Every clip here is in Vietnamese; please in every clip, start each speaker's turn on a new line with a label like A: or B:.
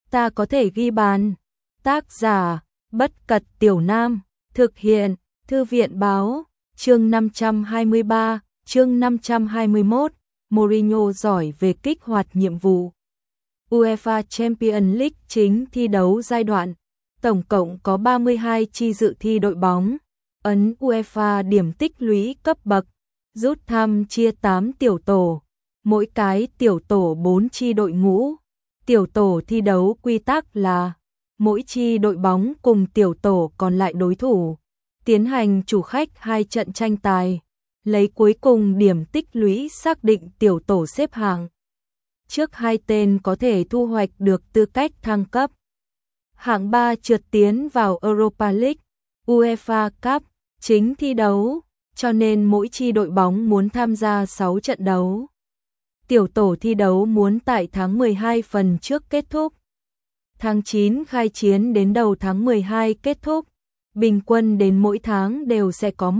A: ta có thể ghi bàn. Tác giả, Bất Cật Tiểu Nam, thực hiện, Thư viện Báo, chương 523, chương 521, Mourinho giỏi về kích hoạt nhiệm vụ. UEFA Champions League chính thi đấu giai đoạn, tổng cộng có 32 chi dự thi đội bóng, ấn UEFA điểm tích lũy cấp bậc, rút thăm chia 8 tiểu tổ, mỗi cái tiểu tổ 4 chi đội ngũ. Tiểu tổ thi đấu quy tắc là mỗi chi đội bóng cùng tiểu tổ còn lại đối thủ, tiến hành chủ khách 2 trận tranh tài, lấy cuối cùng điểm tích lũy xác định tiểu tổ xếp hạng. Trước 2 tên có thể thu hoạch được tư cách thăng cấp. Hạng 3 trượt tiến vào Europa League, UEFA Cup, chính thi đấu, cho nên mỗi chi đội bóng muốn tham gia 6 trận đấu. Tiểu tổ thi đấu muốn tại tháng 12 phần trước kết thúc. Tháng 9 khai chiến đến đầu tháng 12 kết thúc. Bình quân đến mỗi tháng đều sẽ có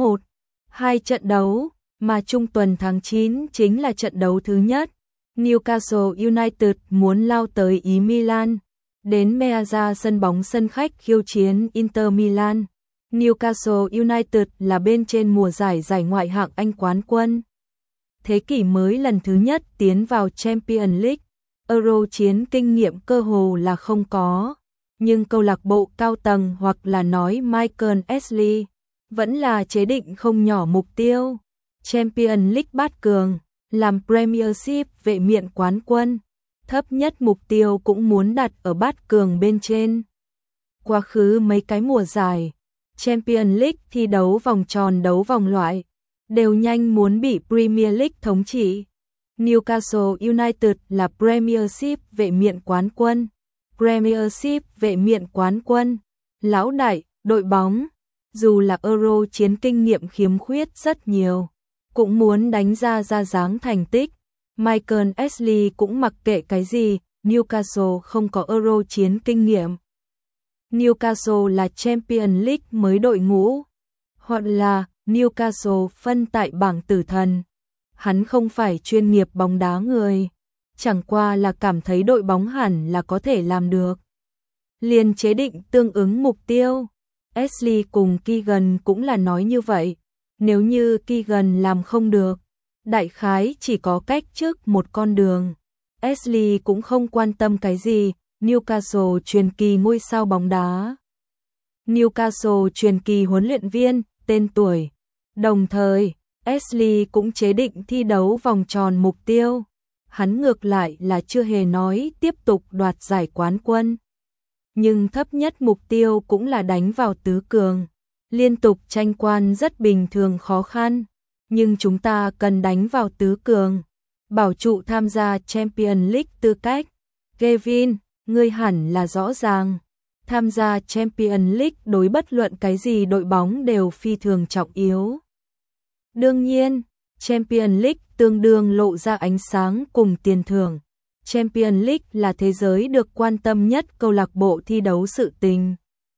A: 1-2 trận đấu, mà trung tuần tháng 9 chính là trận đấu thứ nhất. Newcastle United muốn lao tới Ý Milan, đến Meazza sân bóng sân khách khiêu chiến Inter Milan. Newcastle United là bên trên mùa giải ngoại hạng Anh quán quân. Thế kỷ mới lần thứ nhất tiến vào Champions League, Euro chiến kinh nghiệm cơ hồ là không có, nhưng câu lạc bộ cao tầng hoặc là nói Michael Ashley vẫn là chế định không nhỏ mục tiêu. Champions League bát cường, làm Premiership vệ miện quán quân, thấp nhất mục tiêu cũng muốn đặt ở bát cường bên trên. Quá khứ mấy cái mùa giải, Champions League thi đấu vòng tròn đấu vòng loại, đều nhanh muốn bị Premier League thống trị. Newcastle United là Premiership vệ miện quán quân, Premiership vệ miện quán quân, lão đại, đội bóng, dù là Euro chiến kinh nghiệm khiếm khuyết rất nhiều, cũng muốn đánh ra dáng thành tích. Michael Ashley cũng mặc kệ cái gì, Newcastle không có Euro chiến kinh nghiệm. Newcastle là Champions League mới đội ngũ, hoặc là Newcastle phân tại bảng tử thần. Hắn không phải chuyên nghiệp bóng đá người, chẳng qua là cảm thấy đội bóng hẳn là có thể làm được. Liền chế định tương ứng mục tiêu. Ashley cùng Keegan cũng là nói như vậy. Nếu như Keegan làm không được, đại khái chỉ có cách trước một con đường. Ashley cũng không quan tâm cái gì, Newcastle truyền kỳ ngôi sao bóng đá. Newcastle truyền kỳ huấn luyện viên, tên tuổi. Đồng thời, Ashley cũng chế định thi đấu vòng tròn mục tiêu. Hắn ngược lại là chưa hề nói tiếp tục đoạt giải quán quân. Nhưng thấp nhất mục tiêu cũng là đánh vào tứ cường. Liên tục tranh quan rất bình thường khó khăn, nhưng chúng ta cần đánh vào tứ cường, bảo trụ tham gia Champions League tư cách. Kevin, ngươi hẳn là rõ ràng, tham gia Champions League đối bất luận cái gì đội bóng đều phi thường trọng yếu. Đương nhiên, Champions League tương đương lộ ra ánh sáng cùng tiền thưởng. Champions League là thế giới được quan tâm nhất câu lạc bộ thi đấu sự tình.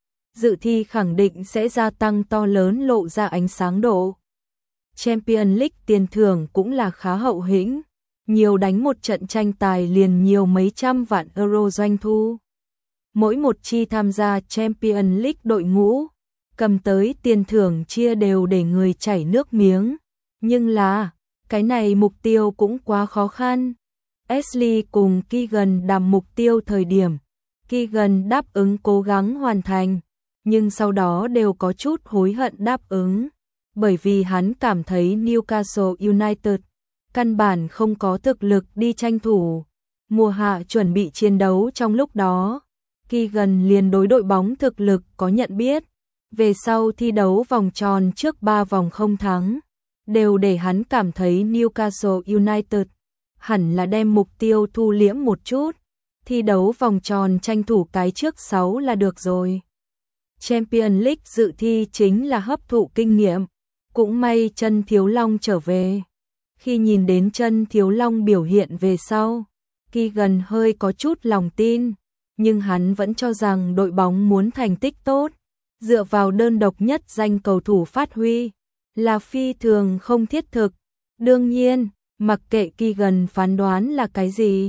A: Dự thi khẳng định sẽ gia tăng to lớn lộ ra ánh sáng độ. Champions League tiền thưởng cũng là khá hậu hĩnh, nhiều đánh một trận tranh tài liền nhiều mấy trăm vạn euro doanh thu. Mỗi một chi tham gia Champions League đội ngũ, cầm tới tiền thưởng chia đều để người chảy nước miếng. Nhưng là, cái này mục tiêu cũng quá khó khăn. Ashley cùng Keegan đặt mục tiêu thời điểm, Keegan đáp ứng cố gắng hoàn thành, nhưng sau đó đều có chút hối hận đáp ứng, bởi vì hắn cảm thấy Newcastle United căn bản không có thực lực đi tranh thủ. Mùa hạ chuẩn bị chiến đấu trong lúc đó, Keegan liền đối đội bóng thực lực có nhận biết, về sau thi đấu vòng tròn trước 3 vòng không thắng, đều để hắn cảm thấy Newcastle United hẳn là đem mục tiêu thu liễm một chút, thi đấu vòng tròn tranh thủ cái trước 6 là được rồi. Champions League dự thi chính là hấp thụ kinh nghiệm, cũng may Chân Thiếu Long trở về. Khi nhìn đến Chân Thiếu Long biểu hiện về sau, Keegan hơi có chút lòng tin, nhưng hắn vẫn cho rằng đội bóng muốn thành tích tốt, dựa vào đơn độc nhất danh cầu thủ phát huy là phi thường không thiết thực. Đương nhiên, mặc kệ Keegan phán đoán là cái gì,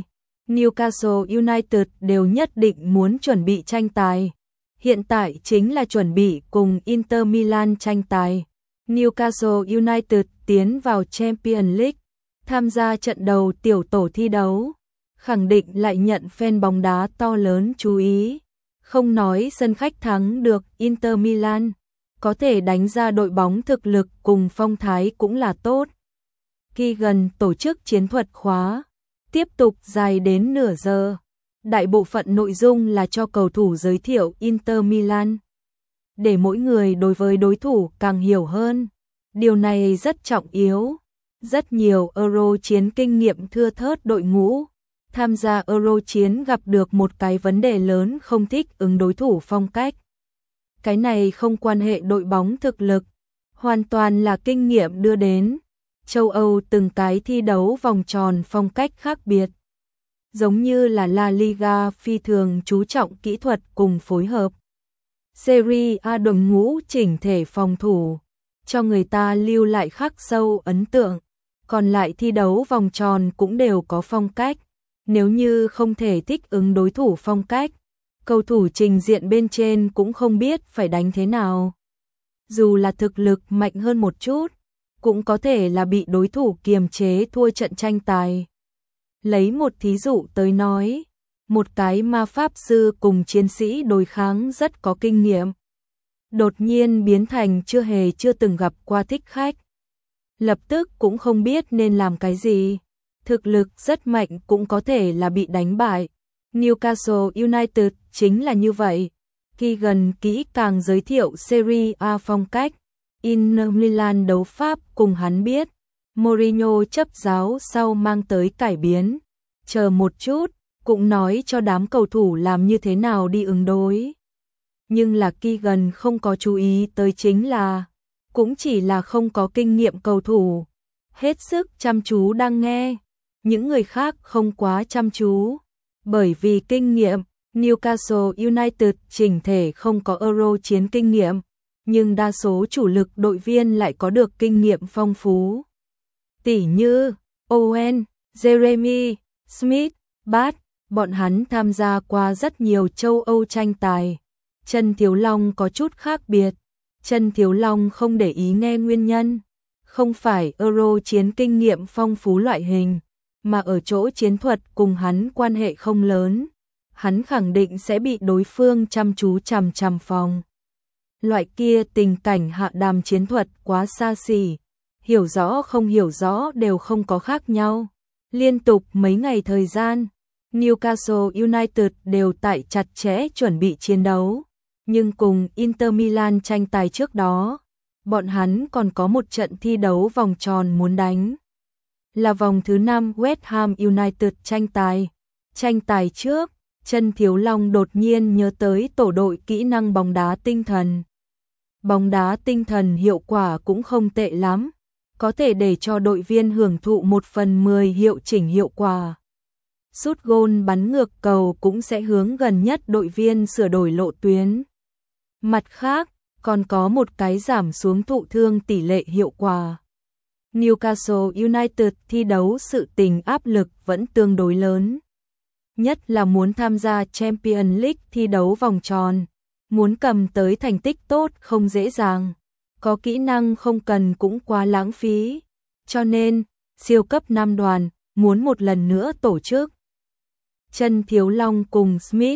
A: Newcastle United đều nhất định muốn chuẩn bị tranh tài. Hiện tại chính là chuẩn bị cùng Inter Milan tranh tài. Newcastle United tiến vào Champions League, tham gia trận đầu tiểu tổ thi đấu, khẳng định lại nhận fan bóng đá to lớn chú ý. Không nói sân khách thắng được Inter Milan, có thể đánh ra đội bóng thực lực cùng phong thái cũng là tốt. Khi gần tổ chức chiến thuật khóa, tiếp tục dài đến nửa giờ. Đại bộ phận nội dung là cho cầu thủ giới thiệu Inter Milan, để mỗi người đối với đối thủ càng hiểu hơn. Điều này rất trọng yếu. Rất nhiều Euro chiến kinh nghiệm thưa thớt đội ngũ tham gia Euro chiến gặp được một cái vấn đề lớn, không thích ứng đối thủ phong cách. Cái này không quan hệ đội bóng thực lực, hoàn toàn là kinh nghiệm đưa đến. Châu Âu từng cái thi đấu vòng tròn phong cách khác biệt. Giống như là La Liga phi thường chú trọng kỹ thuật cùng phối hợp. Serie A đội ngũ chỉnh thể phòng thủ, cho người ta lưu lại khắc sâu ấn tượng. Còn lại thi đấu vòng tròn cũng đều có phong cách. Nếu như không thể thích ứng đối thủ phong cách, cầu thủ trình diện bên trên cũng không biết phải đánh thế nào. Dù là thực lực mạnh hơn một chút, cũng có thể là bị đối thủ kiềm chế thua trận tranh tài. Lấy một thí dụ tới nói, một cái ma pháp sư cùng chiến sĩ đối kháng rất có kinh nghiệm, đột nhiên biến thành chưa từng gặp qua thích khách. Lập tức cũng không biết nên làm cái gì. Thực lực rất mạnh cũng có thể là bị đánh bại. Newcastle United chính là như vậy. Khi gần kỹ càng giới thiệu Serie A phong cách, Inter Milan đấu pháp cùng hắn biết. Mourinho chấp giáo sau mang tới cải biến. Chờ một chút, cũng nói cho đám cầu thủ làm như thế nào đi ứng đối. Nhưng là khi gần không có chú ý tới chính là, cũng chỉ là không có kinh nghiệm cầu thủ. Hết sức chăm chú đang nghe. Những người khác không quá chăm chú. Bởi vì kinh nghiệm, Newcastle United chỉnh thể không có Euro chiến kinh nghiệm, nhưng đa số chủ lực đội viên lại có được kinh nghiệm phong phú. Tỉ như Owen, Jeremy, Smith, Bart, bọn hắn tham gia qua rất nhiều châu Âu tranh tài. Trần Thiếu Long có chút khác biệt. Trần Thiếu Long không để ý nghe nguyên nhân. Không phải Euro chiến kinh nghiệm phong phú loại hình, mà ở chỗ chiến thuật cùng hắn quan hệ không lớn. Hắn khẳng định sẽ bị đối phương chăm chú chằm chằm phòng. Loại kia tình cảnh hạ đàm chiến thuật quá xa xỉ, hiểu rõ không hiểu rõ đều không có khác nhau. Liên tục mấy ngày thời gian, Newcastle United đều tại chặt chẽ chuẩn bị chiến đấu. Nhưng cùng Inter Milan tranh tài trước đó, bọn hắn còn có một trận thi đấu vòng tròn muốn đánh. Là vòng thứ 5 West Ham United tranh tài. Tranh tài trước, Trần Thiếu Long đột nhiên nhớ tới tổ đội kỹ năng bóng đá tinh thần. Bóng đá tinh thần hiệu quả cũng không tệ lắm, có thể để cho đội viên hưởng thụ 1/10 hiệu chỉnh hiệu quả. Sút gôn bắn ngược cầu cũng sẽ hướng gần nhất đội viên sửa đổi lộ tuyến. Mặt khác, còn có một cái giảm xuống thụ thương tỷ lệ hiệu quả. Newcastle United thi đấu sự tình áp lực vẫn tương đối lớn. Nhất là muốn tham gia Champions League thi đấu vòng tròn, muốn cầm tới thành tích tốt không dễ dàng. Có kỹ năng không cần cũng quá lãng phí. Cho nên, siêu cấp 5 đoàn muốn một lần nữa tổ chức. Trần Thiếu Long cùng Smith,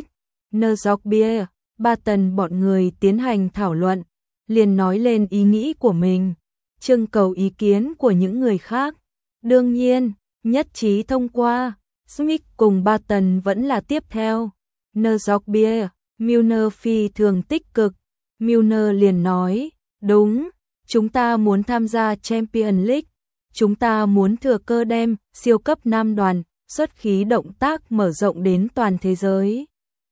A: Nzogbia, Barton bọn người tiến hành thảo luận, liền nói lên ý nghĩ của mình, trưng cầu ý kiến của những người khác. Đương nhiên, nhất trí thông qua, Smith cùng Barton vẫn là tiếp theo. Nzogbia, Milner phi thường tích cực. Milner liền nói, đúng, chúng ta muốn tham gia Champions League, chúng ta muốn thừa cơ đem siêu cấp 5 đoàn, xuất khí động tác mở rộng đến toàn thế giới.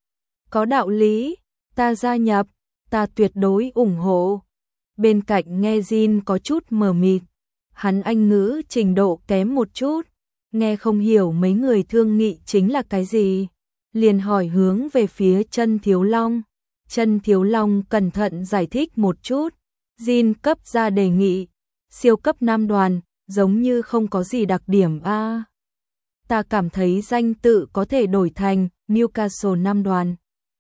A: Có đạo lý, ta gia nhập, ta tuyệt đối ủng hộ. Bên cạnh nghe Jin có chút mờ mịt, hắn Anh ngữ trình độ kém một chút, nghe không hiểu mấy người thương nghị chính là cái gì. Liền hỏi hướng về phía Trần Thiếu Long. Trần Thiếu Long cẩn thận giải thích một chút. Jin cấp ra đề nghị, siêu cấp 5 đoàn, giống như không có gì đặc điểm a. ta cảm thấy danh tự có thể đổi thành Newcastle Nam đoàn.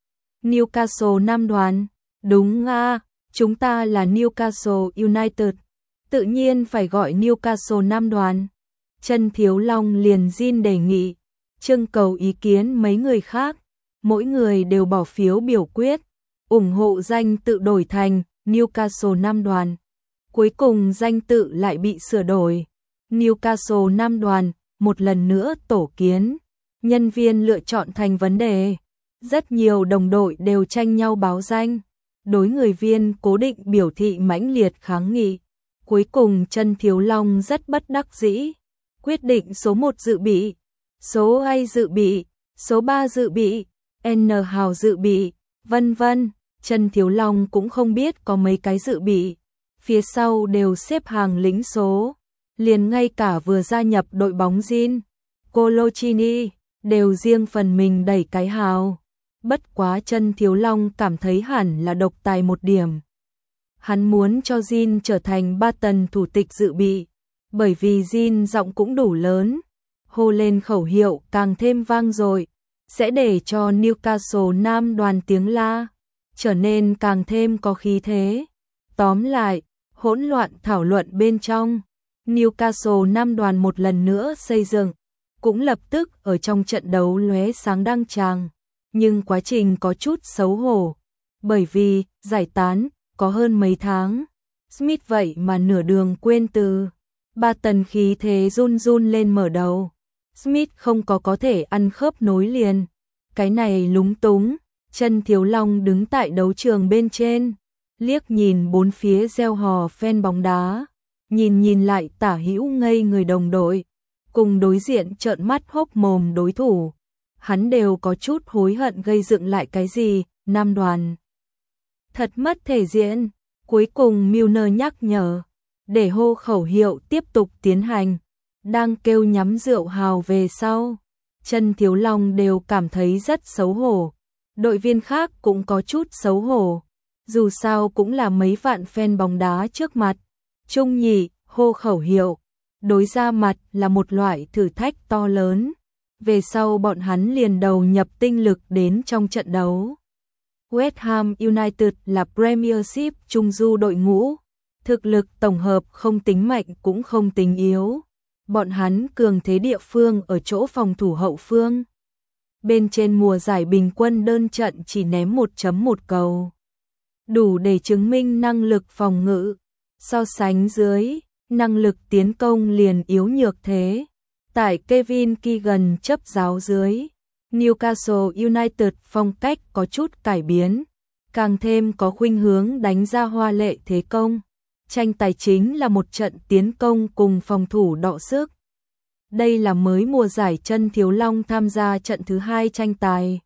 A: Newcastle Nam đoàn, đúng à, chúng ta là Newcastle United, tự nhiên phải gọi Newcastle Nam đoàn. Trần Thiếu Long liền xin đề nghị, trưng cầu ý kiến mấy người khác, mỗi người đều bỏ phiếu biểu quyết, ủng hộ danh tự đổi thành Newcastle Nam đoàn. Cuối cùng danh tự lại bị sửa đổi. Newcastle Nam đoàn, một lần nữa tổ kiến. Nhân viên lựa chọn thành vấn đề. Rất nhiều đồng đội đều tranh nhau báo danh. Đối người viên cố định biểu thị mãnh liệt kháng nghị. Cuối cùng Trần Thiếu Long rất bất đắc dĩ. Quyết định số 1 dự bị, số A dự bị, số 3 dự bị, N hào dự bị, vân vân. Trần Thiếu Long cũng không biết có mấy cái dự bị. Phía sau đều xếp hàng lĩnh số. Liền ngay cả vừa gia nhập đội bóng Jin, Colochini, đều riêng phần mình đẩy cái hào. Bất quá Trần Thiếu Long cảm thấy hẳn là độc tài một điểm. Hắn muốn cho Jin trở thành Barton thủ tịch dự bị, bởi vì Jin giọng cũng đủ lớn, hô lên khẩu hiệu càng thêm vang dội, sẽ để cho Newcastle Nam đoàn tiếng la trở nên càng thêm có khí thế. Tóm lại, hỗn loạn thảo luận bên trong, Newcastle Nam đoàn một lần nữa xây dựng, cũng lập tức ở trong trận đấu lóe sáng đăng tràng, nhưng quá trình có chút xấu hổ, bởi vì giải tán có hơn mấy tháng, Smith vậy mà nửa đường quên từ. Barton khí thế run run lên mở đầu. Smith không có thể ăn khớp nối liền. Cái này lúng túng. Trần Thiếu Long đứng tại đấu trường bên trên, liếc nhìn bốn phía reo hò fan bóng đá, nhìn lại tả hữu ngây người đồng đội, cùng đối diện trợn mắt hốc mồm đối thủ. Hắn đều có chút hối hận gây dựng lại cái gì, Nam đoàn. Thật mất thể diện. Cuối cùng Milner nhắc nhở, để hô khẩu hiệu tiếp tục tiến hành, đang kêu nhắm rượu hào về sau. Trần Thiếu Long đều cảm thấy rất xấu hổ. Đội viên khác cũng có chút xấu hổ. Dù sao cũng là mấy vạn fan bóng đá trước mặt. Trung nhị, hô khẩu hiệu. Đối ra mặt là một loại thử thách to lớn. Về sau bọn hắn liền đầu nhập tinh lực đến trong trận đấu. West Ham United là Premiership trung du đội ngũ. Thực lực tổng hợp không tính mạnh cũng không tính yếu. Bọn hắn cường thế địa phương ở chỗ phòng thủ hậu phương. Bên trên mùa giải bình quân đơn trận chỉ ném 1.1 cầu. Đủ để chứng minh năng lực phòng ngự. So sánh dưới, năng lực tiến công liền yếu nhược thế. Tại Kevin Keegan chấp giáo dưới, Newcastle United phong cách có chút cải biến, càng thêm có khuynh hướng đánh ra hoa lệ thế công. Tranh tài chính là một trận tiến công cùng phòng thủ đọ sức. Đây là mới mùa giải Trần Thiếu Long tham gia trận thứ 2 tranh tài.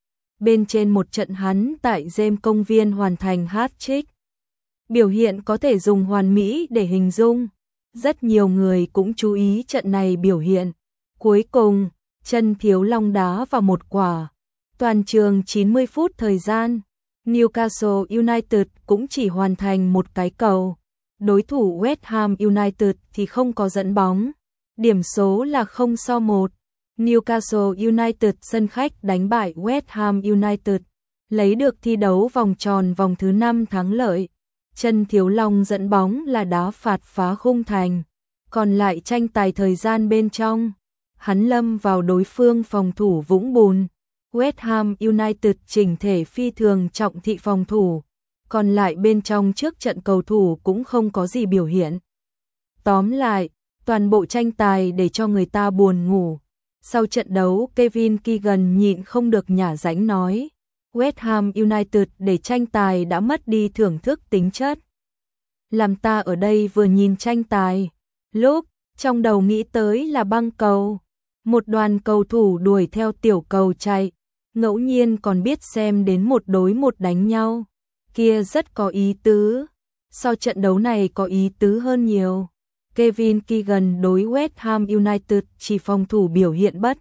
A: Bên trên một trận hắn tại James công viên hoàn thành hat-trick. Biểu hiện có thể dùng hoàn mỹ để hình dung. Rất nhiều người cũng chú ý trận này biểu hiện. Cuối cùng, Trần Thiếu Long đá vào một quả. Toàn trường 90 phút thời gian, Newcastle United cũng chỉ hoàn thành một cái cầu. Đối thủ West Ham United thì không có dẫn bóng. Điểm số là 0-1. Newcastle United sân khách đánh bại West Ham United, lấy được thi đấu vòng tròn vòng thứ 5 thắng lợi. Trần Thiếu Long dẫn bóng là đá phạt phá khung thành. Còn lại tranh tài thời gian bên trong, hắn lâm vào đối phương phòng thủ vũng bùn. West Ham United chỉnh thể phi thường trọng thị phòng thủ. Còn lại bên trong trước trận cầu thủ cũng không có gì biểu hiện. Tóm lại, toàn bộ tranh tài để cho người ta buồn ngủ. Sau trận đấu Kevin Keegan nhịn không được nhả rãnh nói, West Ham United để tranh tài đã mất đi thưởng thức tính chất. Làm ta ở đây vừa nhìn tranh tài, lúc trong đầu nghĩ tới là băng cầu. Một đoàn cầu thủ đuổi theo tiểu cầu chạy, ngẫu nhiên còn biết xem đến một đối một đánh nhau. Kia rất có ý tứ. Sau trận đấu này có ý tứ hơn nhiều. Kevin Keegan đối West Ham United chỉ phòng thủ biểu hiện bất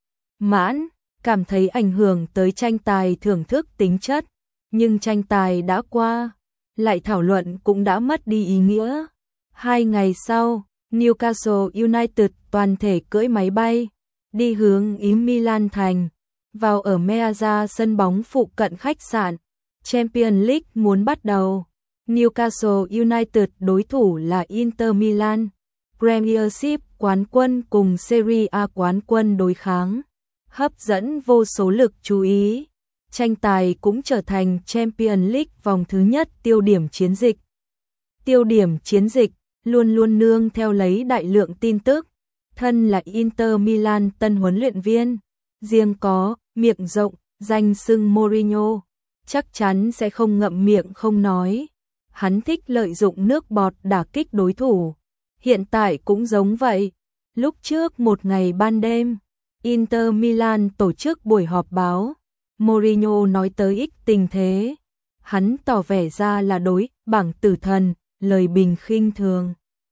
A: mãn, cảm thấy ảnh hưởng tới tranh tài thưởng thức tính chất. Nhưng tranh tài đã qua, lại thảo luận cũng đã mất đi ý nghĩa. 2 ngày sau, Newcastle United toàn thể cưỡi máy bay, đi hướng Ý Milan thành, vào ở Meazza sân bóng phụ cận khách sạn. Champions League muốn bắt đầu. Newcastle United đối thủ là Inter Milan. Premiership quán quân cùng Serie A quán quân đối kháng, hấp dẫn vô số lực chú ý. Tranh tài cũng trở thành Champions League vòng thứ nhất tiêu điểm chiến dịch. Tiêu điểm chiến dịch luôn luôn nương theo lấy đại lượng tin tức. Thân là Inter Milan tân huấn luyện viên, riêng có miệng rộng, danh xưng Mourinho, chắc chắn sẽ không ngậm miệng không nói. Hắn thích lợi dụng nước bọt đả kích đối thủ. Hiện tại cũng giống vậy. Lúc trước một ngày ban đêm, Inter Milan tổ chức buổi họp báo. Mourinho nói tới ích tình thế. Hắn tỏ vẻ ra là đối bảng tử thần, lời bình khinh thường.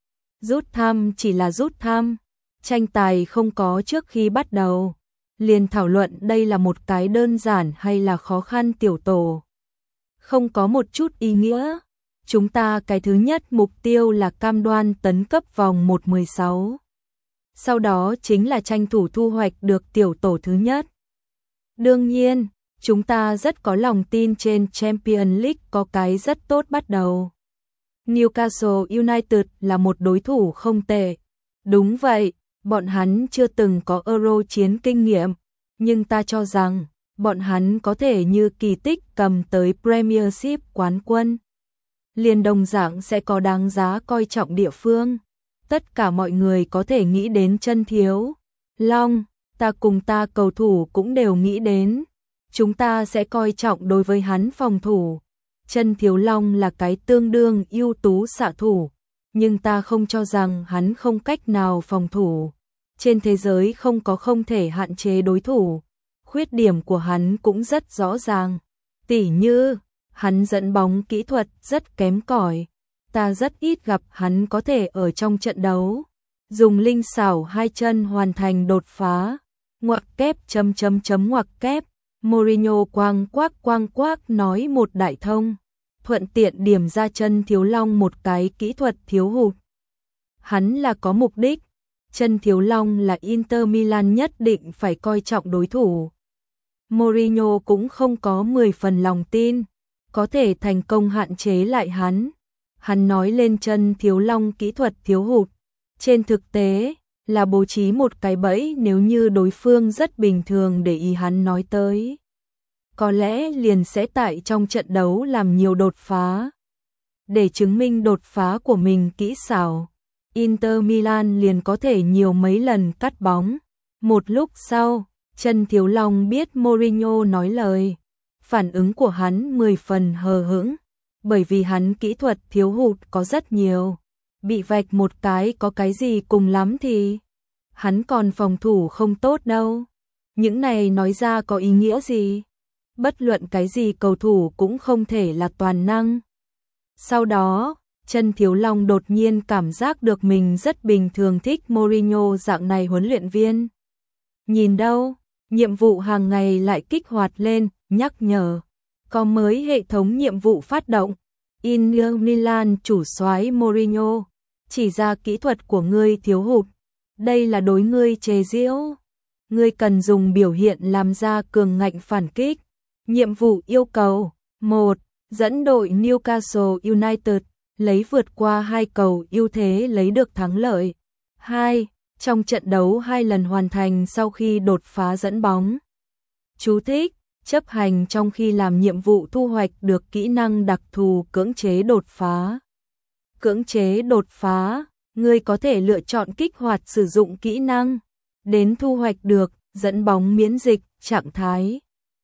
A: Rút thăm chỉ là rút thăm. Tranh tài không có trước khi bắt đầu. Liền thảo luận đây là một cái đơn giản hay là khó khăn tiểu tổ. Không có một chút ý nghĩa. Chúng ta cái thứ nhất mục tiêu là cam đoan tấn cấp vòng 1/16. Sau đó chính là tranh thủ thu hoạch được tiểu tổ thứ nhất. Đương nhiên, chúng ta rất có lòng tin trên Champions League có cái rất tốt bắt đầu. Newcastle United là một đối thủ không tệ. Đúng vậy, bọn hắn chưa từng có Euro chiến kinh nghiệm, nhưng ta cho rằng bọn hắn có thể như kỳ tích cầm tới Premiership quán quân. Liền đồng dạng sẽ có đáng giá coi trọng địa phương. Tất cả mọi người có thể nghĩ đến Chân Thiếu Long, ta cùng ta cầu thủ cũng đều nghĩ đến. Chúng ta sẽ coi trọng đối với hắn phòng thủ. Chân Thiếu Long là cái tương đương ưu tú xạ thủ, nhưng ta không cho rằng hắn không cách nào phòng thủ. Trên thế giới không có không thể hạn chế đối thủ. Khuyết điểm của hắn cũng rất rõ ràng. Tỉ như hắn dẫn bóng kỹ thuật rất kém cỏi. Ta rất ít gặp hắn có thể ở trong trận đấu dùng linh xảo hai chân hoàn thành đột phá. Ngoặc kép ngoặc kép. Mourinho quang quác nói một đại thông, thuận tiện điểm ra Chân Thiếu Long một cái kỹ thuật thiếu hụt. Hắn là có mục đích. Chân Thiếu Long là Inter Milan nhất định phải coi trọng đối thủ. Mourinho cũng không có 10 phần lòng tin có thể thành công hạn chế lại hắn. Hắn nói lên Chân Thiếu Long kỹ thuật thiếu hụt. Trên thực tế là bố trí một cái bẫy nếu như đối phương rất bình thường để ý hắn nói tới. Có lẽ liền sẽ tại trong trận đấu làm nhiều đột phá. Để chứng minh đột phá của mình kỹ xảo, Inter Milan liền có thể nhiều mấy lần cắt bóng. Một lúc sau, Chân Thiếu Long biết Mourinho nói lời. Phản ứng của hắn 10 phần hờ hững, bởi vì hắn kỹ thuật thiếu hụt có rất nhiều. Bị vạch một cái có cái gì cùng lắm thì hắn còn phòng thủ không tốt đâu. Những này nói ra có ý nghĩa gì? Bất luận cái gì cầu thủ cũng không thể là toàn năng. Sau đó, Chân Thiếu Long đột nhiên cảm giác được mình rất bình thường thích Mourinho dạng này huấn luyện viên. Nhìn đâu, nhiệm vụ hàng ngày lại kích hoạt lên, nhắc nhở. Có mới hệ thống nhiệm vụ phát động. Inter Milan chủ soái Mourinho, chỉ ra kỹ thuật của ngươi thiếu hụt. Đây là đối ngươi chế giễu. Ngươi cần dùng biểu hiện làm ra cường ngạnh phản kích. Nhiệm vụ yêu cầu: 1. Dẫn đội Newcastle United lấy vượt qua 2 cầu ưu thế lấy được thắng lợi. 2. Trong trận đấu 2 lần hoàn thành sau khi đột phá dẫn bóng. Chú thích: chấp hành trong khi làm nhiệm vụ thu hoạch được kỹ năng đặc thù cưỡng chế đột phá. Cưỡng chế đột phá, ngươi có thể lựa chọn kích hoạt sử dụng kỹ năng đến thu hoạch được dẫn bóng miễn dịch trạng thái.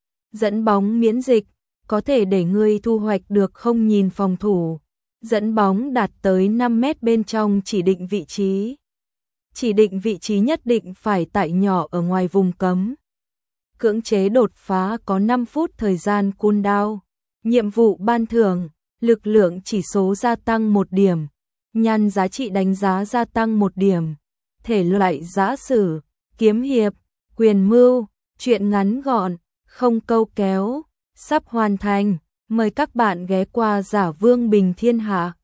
A: Dẫn bóng miễn dịch có thể để ngươi thu hoạch được không nhìn phòng thủ. Dẫn bóng đạt tới 5 mét bên trong chỉ định vị trí. Chỉ định vị trí nhất định phải tại nhỏ ở ngoài vùng cấm. Cưỡng chế đột phá có 5 phút thời gian cooldown. Nhiệm vụ ban thưởng: lực lượng chỉ số gia tăng 1 điểm, nhan giá trị đánh giá gia tăng 1 điểm, thể loại giả sử, kiếm hiệp, quyền mưu, truyện ngắn gọn, không câu kéo, sắp hoàn thành. Mời các bạn ghé qua Giả Vương Bình Thiên Hạ.